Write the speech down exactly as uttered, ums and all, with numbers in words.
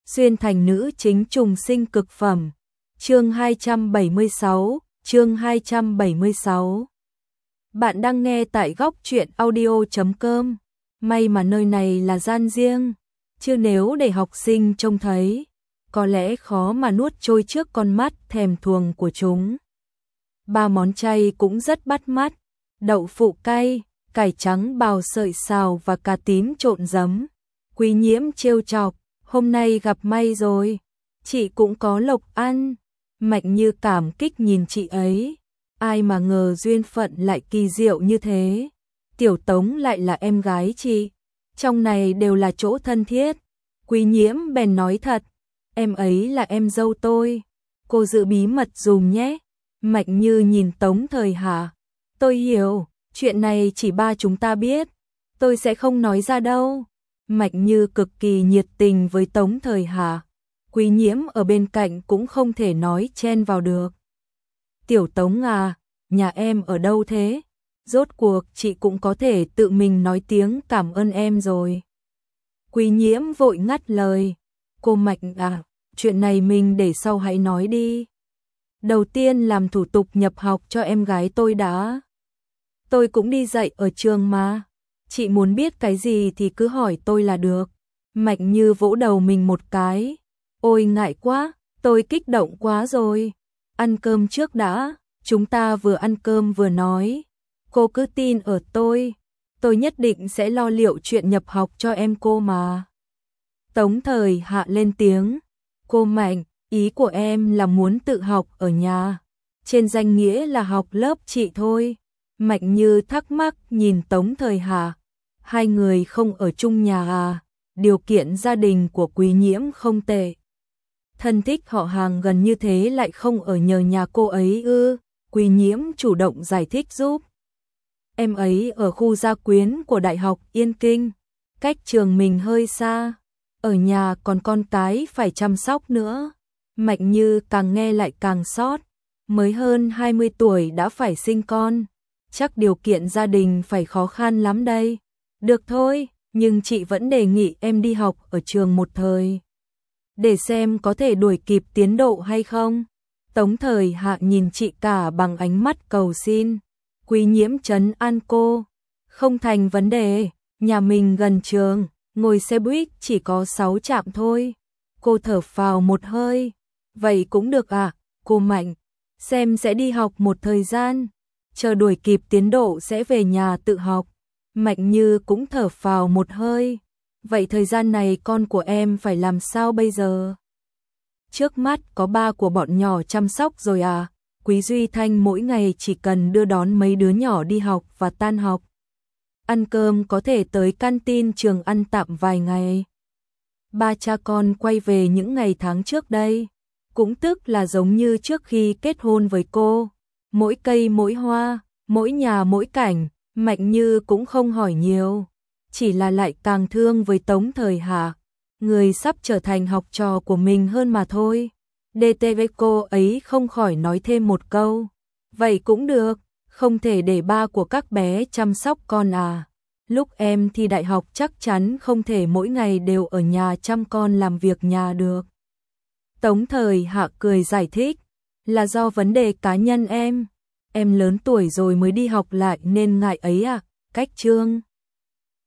xuyên thành nữ chính trùng sinh cực phẩm. Chương hai trăm bảy mươi sáu, chương hai trăm bảy mươi sáu. Bạn đang nghe tại góc truyện audio chấm com. May mà nơi này là gian riêng, chứ nếu để học sinh trông thấy, có lẽ khó mà nuốt trôi trước con mắt thèm thuồng của chúng. Ba món chay cũng rất bắt mắt, đậu phụ cay, cải trắng bào sợi xào và cà tím trộn giấm. Quý Nhiễm trêu chọc, hôm nay gặp may rồi, chị cũng có lộc ăn. Mạnh Như cảm kích nhìn chị ấy, ai mà ngờ duyên phận lại kỳ diệu như thế. Tiểu Tống lại là em gái chị, trong này đều là chỗ thân thiết. Quý Nhiễm bèn nói thật, em ấy là em dâu tôi, cô giữ bí mật dùm nhé. Mạnh Như nhìn Tống Thời Hà, tôi hiểu, chuyện này chỉ ba chúng ta biết, tôi sẽ không nói ra đâu. Mạnh Như cực kỳ nhiệt tình với Tống Thời Hà, Quý Nhiễm ở bên cạnh cũng không thể nói chen vào được. Tiểu Tống à, nhà em ở đâu thế? Rốt cuộc chị cũng có thể tự mình nói tiếng cảm ơn em rồi. Quý Nhiễm vội ngắt lời, cô Mạnh à, chuyện này mình để sau hãy nói đi. Đầu tiên làm thủ tục nhập học cho em gái tôi đã. Tôi cũng đi dạy ở trường mà, chị muốn biết cái gì thì cứ hỏi tôi là được. Mạnh Như vỗ đầu mình một cái, ôi ngại quá, tôi kích động quá rồi. Ăn cơm trước đã, chúng ta vừa ăn cơm vừa nói. Cô cứ tin ở tôi, tôi nhất định sẽ lo liệu chuyện nhập học cho em cô mà. Tống Thời Hạ lên tiếng, cô Mạnh, ý của em là muốn tự học ở nhà, trên danh nghĩa là học lớp chị thôi. Mạnh Như thắc mắc nhìn Tống Thời Hạ, hai người không ở chung nhà à? Điều kiện gia đình của Quý Nhiễm không tệ, thân thích họ hàng gần như thế lại không ở nhờ nhà cô ấy ư? Quý Nhiễm chủ động giải thích giúp. Em ấy ở khu gia quyến của Đại học Yên Kinh, cách trường mình hơi xa, ở nhà còn con cái phải chăm sóc nữa. Mạnh Như càng nghe lại càng xót, mới hơn hai mươi tuổi đã phải sinh con, chắc điều kiện gia đình phải khó khăn lắm đây. Được thôi, nhưng chị vẫn đề nghị em đi học ở trường một thời, để xem có thể đuổi kịp tiến độ hay không. Tống Thời Hạ nhìn chị cả bằng ánh mắt cầu xin. Quý Nhiễm trấn an cô, không thành vấn đề, nhà mình gần trường, ngồi xe buýt chỉ có sáu trạm thôi. Cô thở phào một hơi, vậy cũng được à, cô Mạnh, xem sẽ đi học một thời gian, chờ đuổi kịp tiến độ sẽ về nhà tự học. Mạnh Như cũng thở phào một hơi, vậy thời gian này con của em phải làm sao bây giờ? Trước mắt có ba của bọn nhỏ chăm sóc rồi à? Quý Duy Thanh mỗi ngày chỉ cần đưa đón mấy đứa nhỏ đi học và tan học. Ăn cơm có thể tới canteen trường ăn tạm vài ngày. Ba cha con quay về những ngày tháng trước đây, cũng tức là giống như trước khi kết hôn với cô. Mỗi cây mỗi hoa, mỗi nhà mỗi cảnh, Mạnh Như cũng không hỏi nhiều, chỉ là lại càng thương với Tống Thời Hạ, người sắp trở thành học trò của mình hơn mà thôi. đê tê vê cô ấy không khỏi nói thêm một câu, vậy cũng được, không thể để ba của các bé chăm sóc con à. Lúc em thi đại học chắc chắn không thể mỗi ngày đều ở nhà chăm con làm việc nhà được. Tống Thời Hạ cười giải thích, là do vấn đề cá nhân em, em lớn tuổi rồi mới đi học lại nên ngại ấy à. Cách chương